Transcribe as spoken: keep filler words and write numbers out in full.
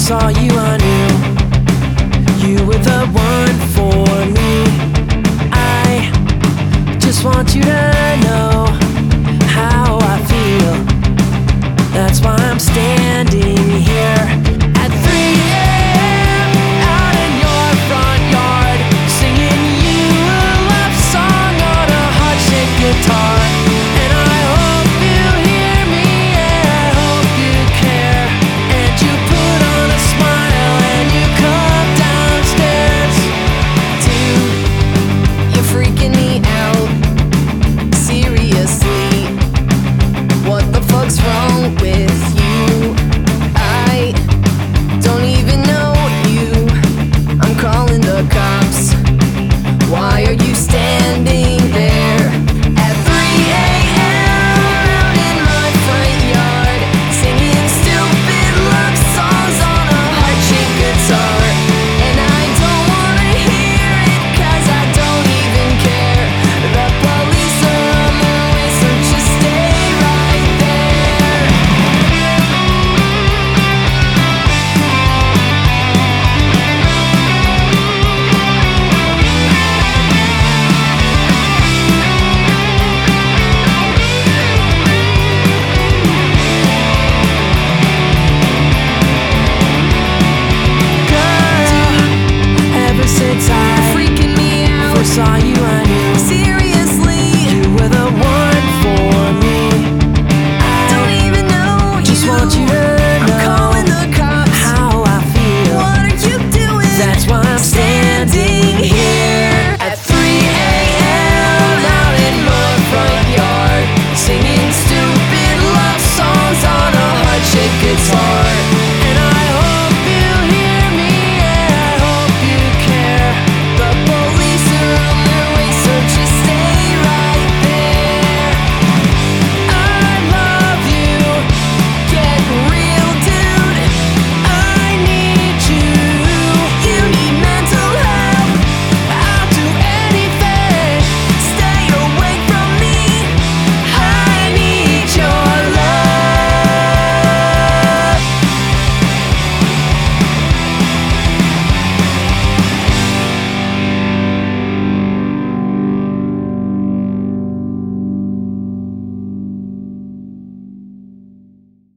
saw you, I knew you were the one for me. I just want you to know how I feel. That's why I'm standing here at three a m out in your front yard, singing you a love song on a heart-shaped guitar. And I hope you hear me, and I hope you care, and you put on a smile and you come downstairs. Dude, you're freaking me out. Seriously, what the fuck's wrong with you? I don't even know you. I'm calling the cops. Why are you standing there at three a m out in my front yard, singing stupid love songs on a heart-shaped guitar? And I don't wanna hear it, 'cause I don't even care. The police are on their way, so just stay right there. Ever since I Freaking me out. first saw you, I knew Seriously, you were the one for me. don't I even know just you. want you to I'm know calling the cops. how I feel. What are you doing? That's why I'm standing here at three a m out in my front yard, singing stupid love songs on a heart-shaped guitar.